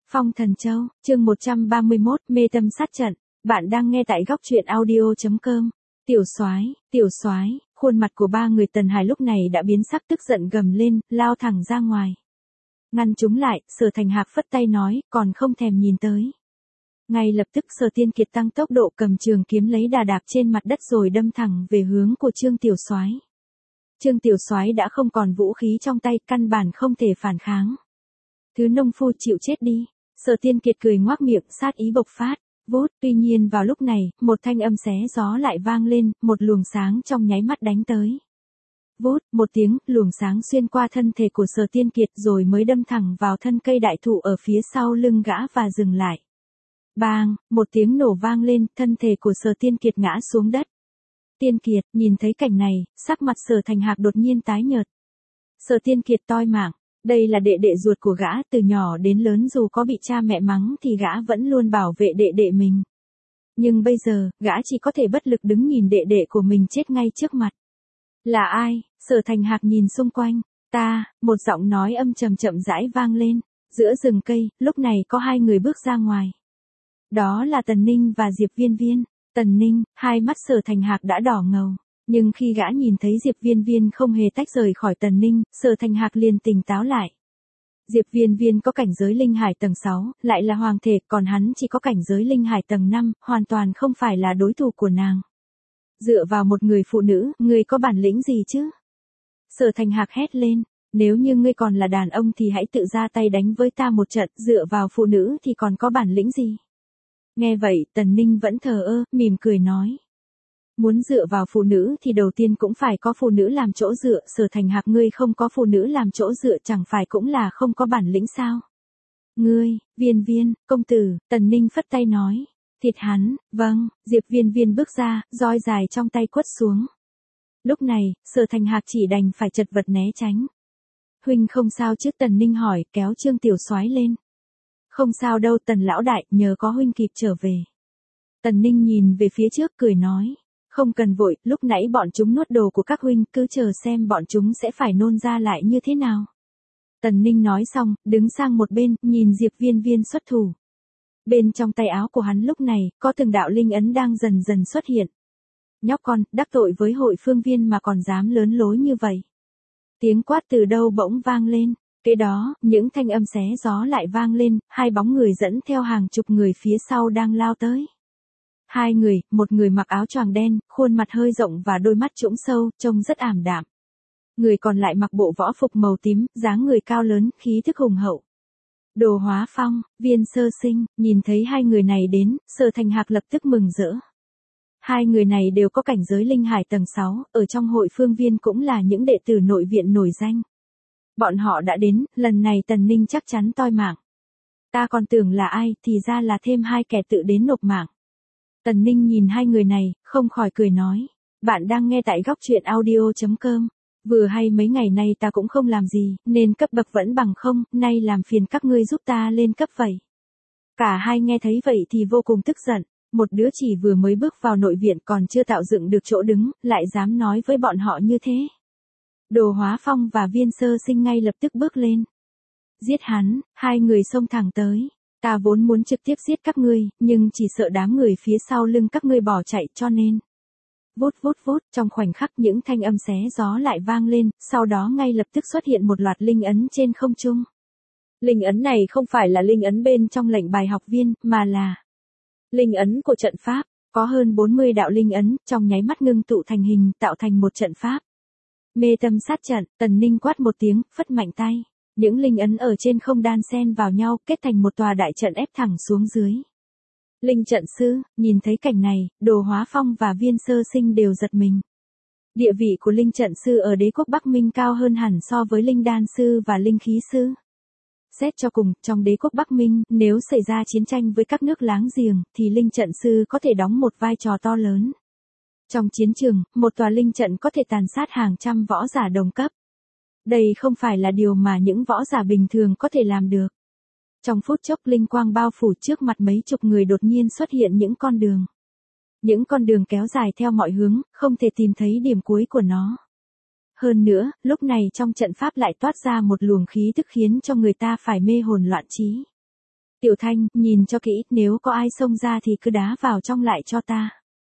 Phong Thần Châu, chương 131, mê tâm sát trận. Bạn đang nghe tại góc truyện audio.com. Tiểu soái, khuôn mặt của ba người Tần Hải lúc này đã biến sắc, tức giận gầm lên, lao thẳng ra ngoài. Ngăn chúng lại, Sở Thành Hạc phất tay nói, còn không thèm nhìn tới. Ngay lập tức Sở Tiên Kiệt tăng tốc độ, cầm trường kiếm lấy đà đạp trên mặt đất rồi đâm thẳng về hướng của Trương Tiểu Soái. Trương Tiểu Soái đã không còn vũ khí trong tay, căn bản không thể phản kháng. Thứ nông phu chịu chết đi. Sở Tiên Kiệt cười ngoác miệng, sát ý bộc phát. Vút, tuy nhiên vào lúc này, một thanh âm xé gió lại vang lên, một luồng sáng trong nháy mắt đánh tới. Vút, một tiếng, luồng sáng xuyên qua thân thể của Sở Tiên Kiệt rồi mới đâm thẳng vào thân cây đại thụ ở phía sau lưng gã và dừng lại. Bang, một tiếng nổ vang lên, thân thể của Sở Tiên Kiệt ngã xuống đất. Tiên Kiệt, nhìn thấy cảnh này, sắc mặt Sở Thành Hạc đột nhiên tái nhợt. Sở Tiên Kiệt toi mạng. Đây là đệ đệ ruột của gã, từ nhỏ đến lớn dù có bị cha mẹ mắng thì gã vẫn luôn bảo vệ đệ đệ mình. Nhưng bây giờ, gã chỉ có thể bất lực đứng nhìn đệ đệ của mình chết ngay trước mặt. Là ai? Sở Thành Hạc nhìn xung quanh. Ta, một giọng nói âm trầm chậm rãi vang lên. Giữa rừng cây, lúc này có hai người bước ra ngoài. Đó là Tần Ninh và Diệp Viên Viên. Tần Ninh, hai mắt Sở Thành Hạc đã đỏ ngầu. Nhưng khi gã nhìn thấy Diệp Viên Viên không hề tách rời khỏi Tần Ninh, Sở Thành Hạc liền tỉnh táo lại. Diệp Viên Viên có cảnh giới linh hải tầng 6, lại là hoàng thể, còn hắn chỉ có cảnh giới linh hải tầng 5, hoàn toàn không phải là đối thủ của nàng. Dựa vào một người phụ nữ, ngươi có bản lĩnh gì chứ? Sở Thành Hạc hét lên, nếu như ngươi còn là đàn ông thì hãy tự ra tay đánh với ta một trận, dựa vào phụ nữ thì còn có bản lĩnh gì? Nghe vậy, Tần Ninh vẫn thờ ơ, mỉm cười nói. Muốn dựa vào phụ nữ thì đầu tiên cũng phải có phụ nữ làm chỗ dựa, Sở Thành Hạc ngươi không có phụ nữ làm chỗ dựa chẳng phải cũng là không có bản lĩnh sao? Ngươi, Viên Viên, công tử, Tần Ninh phất tay nói. Thịt hắn, vâng, Diệp Viên Viên bước ra, roi dài trong tay quất xuống. Lúc này, Sở Thành Hạc chỉ đành phải chật vật né tránh. Huynh không sao chứ? Tần Ninh hỏi, kéo Trương Tiểu Soái lên. Không sao đâu Tần lão đại, nhờ có huynh kịp trở về. Tần Ninh nhìn về phía trước cười nói. Không cần vội, lúc nãy bọn chúng nuốt đồ của các huynh, cứ chờ xem bọn chúng sẽ phải nôn ra lại như thế nào. Tần Ninh nói xong, đứng sang một bên, nhìn Diệp Viên Viên xuất thủ. Bên trong tay áo của hắn lúc này, có từng đạo linh ấn đang dần dần xuất hiện. Nhóc con, đắc tội với hội phương viên mà còn dám lớn lối như vậy. Tiếng quát từ đâu bỗng vang lên. Kế đó, những thanh âm xé gió lại vang lên, hai bóng người dẫn theo hàng chục người phía sau đang lao tới. Hai người, một người mặc áo choàng đen, khuôn mặt hơi rộng và đôi mắt trũng sâu, trông rất ảm đạm. Người còn lại mặc bộ võ phục màu tím, dáng người cao lớn, khí thức hùng hậu. Đồ Hóa Phong, Viên Sơ Sinh, nhìn thấy hai người này đến, Sở Thành Hạc lập tức mừng rỡ. Hai người này đều có cảnh giới linh hải tầng 6, ở trong hội phương viên cũng là những đệ tử nội viện nổi danh. Bọn họ đã đến, lần này Tần Ninh chắc chắn toi mạng. Ta còn tưởng là ai, thì ra là thêm hai kẻ tự đến nộp mạng. Tần Ninh nhìn hai người này, không khỏi cười nói. Bạn đang nghe tại góc truyện audio.com. Vừa hay mấy ngày nay ta cũng không làm gì, nên cấp bậc vẫn bằng không, nay làm phiền các ngươi giúp ta lên cấp vậy. Cả hai nghe thấy vậy thì vô cùng tức giận. Một đứa chỉ vừa mới bước vào nội viện còn chưa tạo dựng được chỗ đứng, lại dám nói với bọn họ như thế. Đồ Hóa Phong và Viên Sơ Sinh ngay lập tức bước lên. Giết hắn, hai người xông thẳng tới. Ta vốn muốn trực tiếp giết các ngươi, nhưng chỉ sợ đám người phía sau lưng các ngươi bỏ chạy cho nên. Vút vút vút, trong khoảnh khắc những thanh âm xé gió lại vang lên, sau đó ngay lập tức xuất hiện một loạt linh ấn trên không trung. Linh ấn này không phải là linh ấn bên trong lệnh bài học viên, mà là linh ấn của trận pháp, có hơn 40 đạo linh ấn, trong nháy mắt ngưng tụ thành hình, tạo thành một trận pháp. Mê tâm sát trận, Tần Ninh quát một tiếng, phất mạnh tay. Những linh ấn ở trên không đan xen vào nhau, kết thành một tòa đại trận ép thẳng xuống dưới. Linh trận sư, nhìn thấy cảnh này, Đồ Hóa Phong và Viên Sơ Sinh đều giật mình. Địa vị của linh trận sư ở đế quốc Bắc Minh cao hơn hẳn so với linh đan sư và linh khí sư. Xét cho cùng, trong đế quốc Bắc Minh, nếu xảy ra chiến tranh với các nước láng giềng, thì linh trận sư có thể đóng một vai trò to lớn. Trong chiến trường, một tòa linh trận có thể tàn sát hàng trăm võ giả đồng cấp. Đây không phải là điều mà những võ giả bình thường có thể làm được. Trong phút chốc linh quang bao phủ trước mặt mấy chục người, đột nhiên xuất hiện những con đường. Những con đường kéo dài theo mọi hướng, không thể tìm thấy điểm cuối của nó. Hơn nữa, lúc này trong trận pháp lại toát ra một luồng khí tức khiến cho người ta phải mê hồn loạn trí. Tiểu Thanh, nhìn cho kỹ, nếu có ai xông ra thì cứ đá vào trong lại cho ta.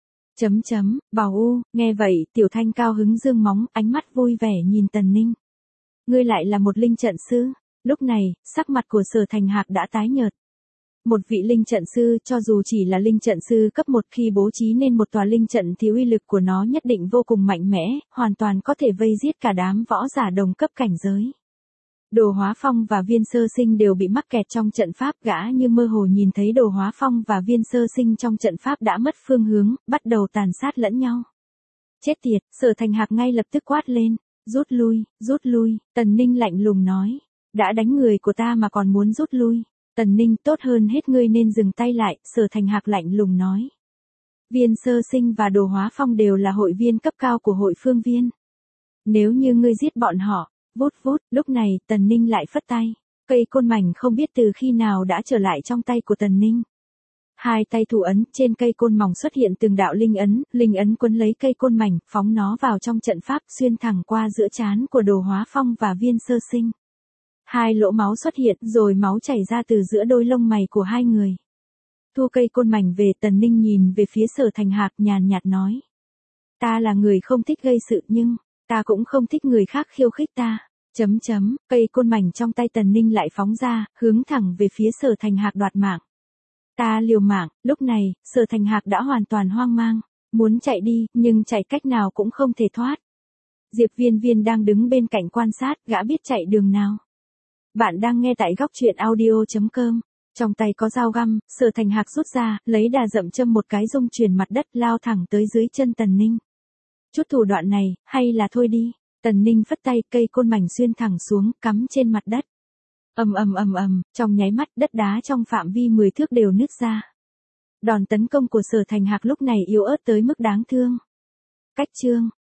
Bảo U, nghe vậy, Tiểu Thanh cao hứng dương móng, ánh mắt vui vẻ nhìn Tần Ninh. Ngươi lại là một linh trận sư. Lúc này, sắc mặt của Sở Thành Hạc đã tái nhợt. Một vị linh trận sư, cho dù chỉ là linh trận sư cấp 1 khi bố trí nên một tòa linh trận thì uy lực của nó nhất định vô cùng mạnh mẽ, hoàn toàn có thể vây giết cả đám võ giả đồng cấp cảnh giới. Đồ Hóa Phong và Viên Sơ Sinh đều bị mắc kẹt trong trận pháp, gã như mơ hồ nhìn thấy Đồ Hóa Phong và Viên Sơ Sinh trong trận pháp đã mất phương hướng, bắt đầu tàn sát lẫn nhau. Chết tiệt, Sở Thành Hạc ngay lập tức quát lên, rút lui, Tần Ninh lạnh lùng nói, đã đánh người của ta mà còn muốn rút lui. Tần Ninh, tốt hơn hết ngươi nên dừng tay lại, Sở Thành Hạc lạnh lùng nói. Viên Sơ Sinh và Đồ Hóa Phong đều là hội viên cấp cao của hội Phương Viên. Nếu như ngươi giết bọn họ, vút, lúc này, Tần Ninh lại phất tay. Cây côn mảnh không biết từ khi nào đã trở lại trong tay của Tần Ninh. Hai tay thủ ấn, trên cây côn mỏng xuất hiện từng đạo linh ấn quấn lấy cây côn mảnh, phóng nó vào trong trận pháp, xuyên thẳng qua giữa trán của Đồ Hóa Phong và Viên Sơ Sinh. Hai lỗ máu xuất hiện, rồi máu chảy ra từ giữa đôi lông mày của hai người. Thu cây côn mảnh về, Tần Ninh nhìn về phía Sở Thành Hạc, nhàn nhạt nói. Ta là người không thích gây sự nhưng, ta cũng không thích người khác khiêu khích ta. Cây côn mảnh trong tay Tần Ninh lại phóng ra, hướng thẳng về phía Sở Thành Hạc đoạt mạng. Ta liều mạng. Lúc này, Sở Thành Hạc đã hoàn toàn hoang mang, muốn chạy đi, nhưng chạy cách nào cũng không thể thoát. Diệp Viên Viên đang đứng bên cạnh quan sát, gã biết chạy đường nào. Bạn đang nghe tại góc truyện audio.com. Trong tay có dao găm, Sở Thành Hạc rút ra, lấy đà dậm châm một cái rung chuyển mặt đất, lao thẳng tới dưới chân Tần Ninh. Chút thủ đoạn này, hay là thôi đi. Tần Ninh phất tay, cây côn mảnh xuyên thẳng xuống, cắm trên mặt đất. Ầm, trong nháy mắt, đất đá trong phạm vi 10 thước đều nứt ra. Đòn tấn công của Sở Thành Hạc lúc này yếu ớt tới mức đáng thương. Cách chương.